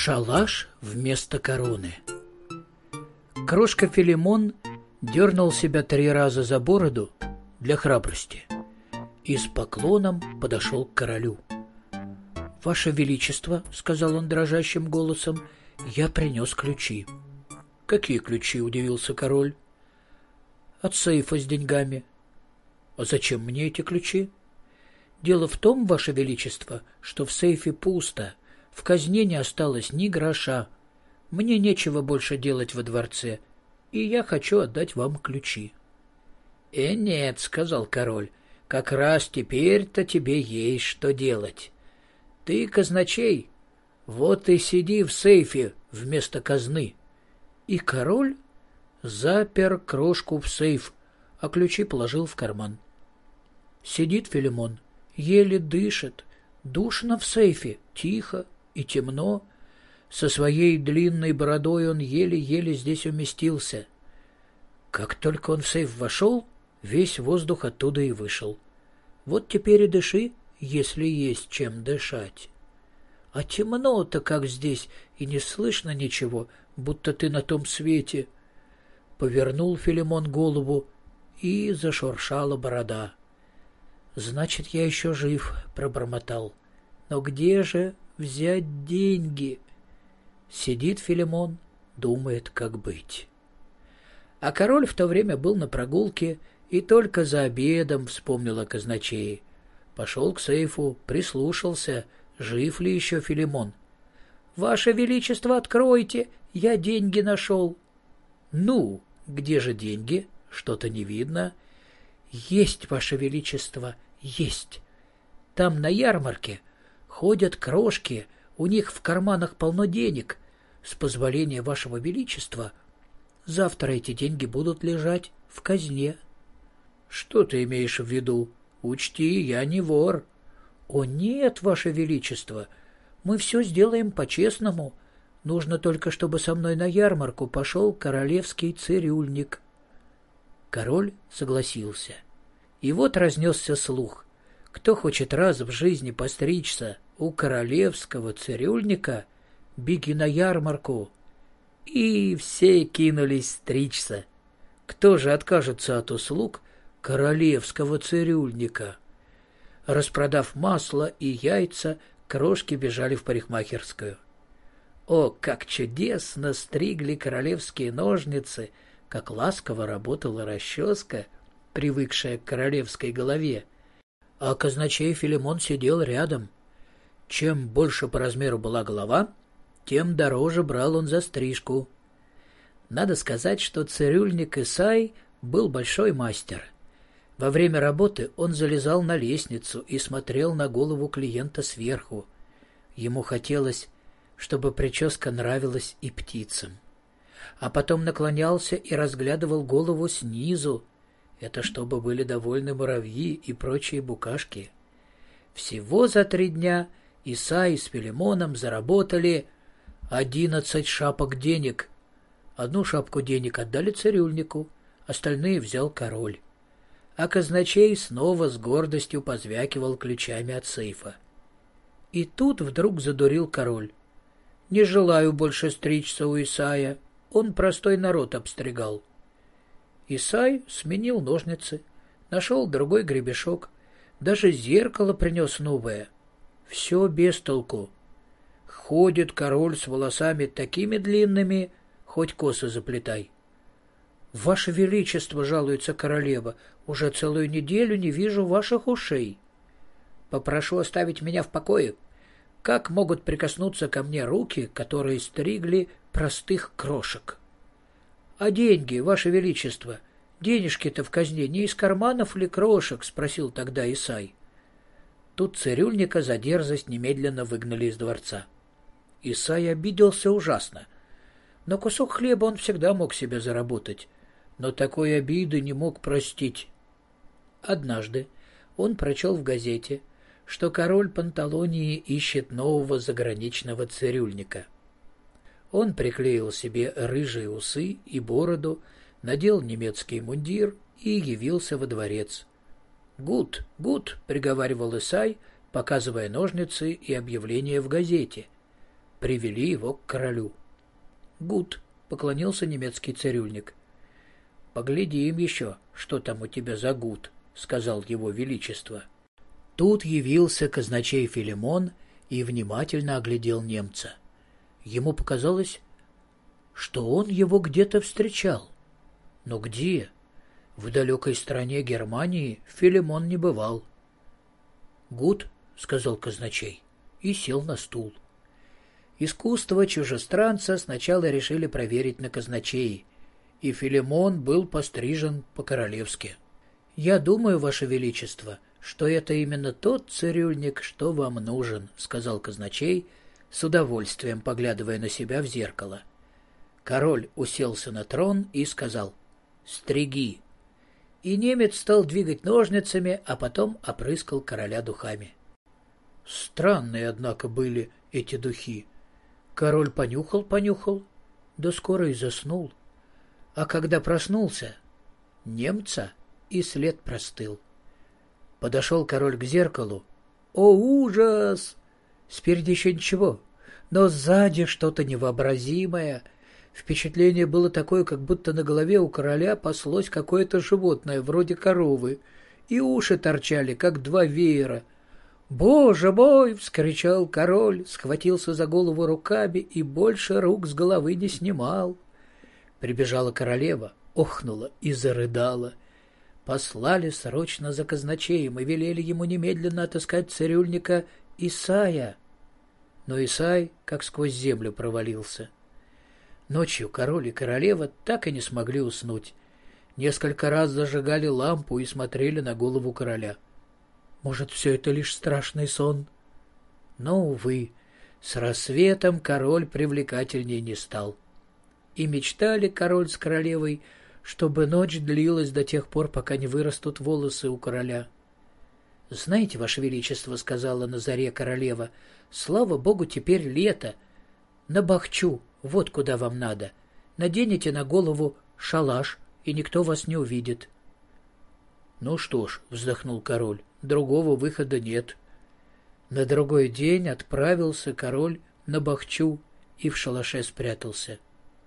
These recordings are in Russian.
Шалаш вместо короны. Крошка Филимон дернул себя 3 раза за бороду для храбрости и с поклоном подошел к королю. «Ваше Величество, — сказал он дрожащим голосом, — я принес ключи». «Какие ключи?» — удивился король. «От сейфа с деньгами». «А зачем мне эти ключи?» «Дело в том, Ваше Величество, что в сейфе пусто, в казне не осталось ни гроша. Мне нечего больше делать во дворце, и я хочу отдать вам ключи». «Нет, — сказал король, — как раз теперь-то тебе есть что делать. Ты казначей, вот и сиди в сейфе вместо казны». И король запер крошку в сейф, а ключи положил в карман. Сидит Филимон, еле дышит, душно в сейфе, тихо и темно. Со своей длинной бородой он еле-еле здесь уместился. Как только он в сейф вошел, весь воздух оттуда и вышел. Вот теперь и дыши, если есть чем дышать. А темно-то как здесь, и не слышно ничего, будто ты на том свете. Повернул Филимон голову, и зашуршала борода. «Значит, я еще жив», — пробормотал. «Но где же взять деньги?» Сидит Филимон, думает, как быть. А король в то время был на прогулке и только за обедом вспомнил о казначее. Пошел к сейфу, прислушался, жив ли еще Филимон. «Ваше Величество, откройте, я деньги нашел». «Ну, где же деньги? Что-то не видно». «Есть, Ваше Величество, есть. Там на ярмарке ходят крошки, у них в карманах полно денег. С позволения Вашего Величества, завтра эти деньги будут лежать в казне». «Что ты имеешь в виду? Учти, я не вор». «О нет, Ваше Величество, мы все сделаем по-честному. Нужно только, чтобы со мной на ярмарку пошел королевский цирюльник». Король согласился. И вот разнесся слух. Кто хочет раз в жизни постричься у королевского цирюльника, беги на ярмарку. И все кинулись стричься. Кто же откажется от услуг королевского цирюльника? Распродав масло и яйца, крошки бежали в парикмахерскую. О, как чудесно стригли королевские ножницы, как ласково работала расческа, привыкшая к королевской голове. А казначей Филимон сидел рядом. Чем больше по размеру была голова, тем дороже брал он за стрижку. Надо сказать, что цирюльник Исай был большой мастер. Во время работы он залезал на лестницу и смотрел на голову клиента сверху. Ему хотелось, чтобы прическа нравилась и птицам. А потом наклонялся и разглядывал голову снизу. Это чтобы были довольны муравьи и прочие букашки. Всего за 3 дня Исай с Филимоном заработали 11 шапок денег. 1 шапку денег отдали цирюльнику, остальные взял король. А казначей снова с гордостью позвякивал ключами от сейфа. И тут вдруг задурил король. «Не желаю больше стричься у Исая, он простой народ обстригал». Исай сменил ножницы, нашел другой гребешок, даже зеркало принес новое. Все без толку. Ходит король с волосами такими длинными, хоть косы заплетай. «Ваше Величество, — жалуется королева, — уже целую неделю не вижу ваших ушей. Попрошу оставить меня в покое. Как могут прикоснуться ко мне руки, которые стригли простых крошек? А деньги, Ваше Величество, денежки-то в казне не из карманов ли крошек? — спросил тогда Исай. Тут цирюльника за дерзость немедленно выгнали из дворца. Исай обиделся ужасно. На кусок хлеба он всегда мог себе заработать, но такой обиды не мог простить. Однажды он прочел в газете, что король Панталонии ищет нового заграничного цирюльника. Он приклеил себе рыжие усы и бороду, надел немецкий мундир и явился во дворец. «Гуд, гуд!» — приговаривал Исай, показывая ножницы и объявление в газете. привели его к королю. «Гуд», — поклонился немецкий цирюльник. «Поглядим еще, что там у тебя за гуд», — сказал его величество. Тут явился казначей Филимон и внимательно оглядел немца. Ему показалось, что он его где-то встречал. Но где? В далекой стране Германии Филимон не бывал. «Гуд», — сказал казначей, и сел на стул. Искусство чужестранца сначала решили проверить на казначеи, и Филимон был пострижен по-королевски. «Я думаю, Ваше Величество, что это именно тот цирюльник, что вам нужен», — сказал казначей, с удовольствием поглядывая на себя в зеркало. Король уселся на трон и сказал: «Стриги». И немец стал двигать ножницами, а потом опрыскал короля духами. Странные, однако, были эти духи. Король понюхал, да скоро и заснул. А когда проснулся, немца и след простыл. Подошел король к зеркалу. О, ужас! Спереди еще ничего, но сзади что-то невообразимое. Впечатление было такое, как будто на голове у короля паслось какое-то животное, вроде коровы, и уши торчали, как два веера. «Боже мой!» — вскричал король, схватился за голову руками и больше рук с головы не снимал. Прибежала королева, охнула и зарыдала. Послали срочно за казначеем и велели ему немедленно отыскать цирюльника Исая. Но Исай как сквозь землю провалился. Ночью король и королева так и не смогли уснуть. Несколько раз зажигали лампу и смотрели на голову короля. Может, все это лишь страшный сон? Но, увы, с рассветом король привлекательнее не стал. И мечтали король с королевой, чтобы ночь длилась до тех пор, пока не вырастут волосы у короля. «Знаете, Ваше Величество, — сказала на заре королева, — слава богу, теперь лето. На бахчу, вот куда вам надо. Наденете на голову шалаш, и никто вас не увидит». «Ну что ж, — вздохнул король, — другого выхода нет». На другой день отправился король на бахчу и в шалаше спрятался.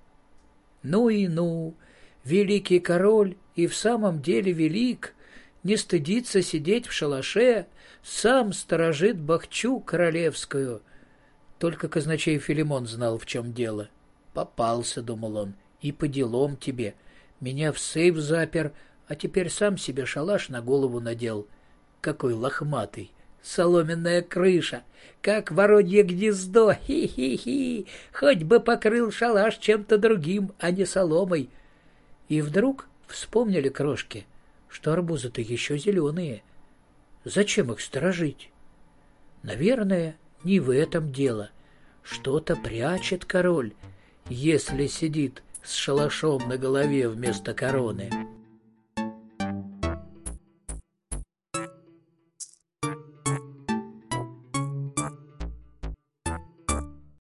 Ну и ну! Великий король и в самом деле велик, не стыдится сидеть в шалаше, сам сторожит бахчу королевскую. Только казначей Филимон знал, в чем дело. «Попался, — думал он, — и по делам тебе. Меня в сейф запер, а теперь сам себе шалаш на голову надел. Какой лохматый! Соломенная крыша, как воронье гнездо, хи-хи-хи! Хоть бы покрыл шалаш чем-то другим, а не соломой». И вдруг вспомнили крошки, что арбузы-то еще зеленые. Зачем их сторожить? Наверное, не в этом дело. Что-то прячет король, если сидит с шалашом на голове вместо короны.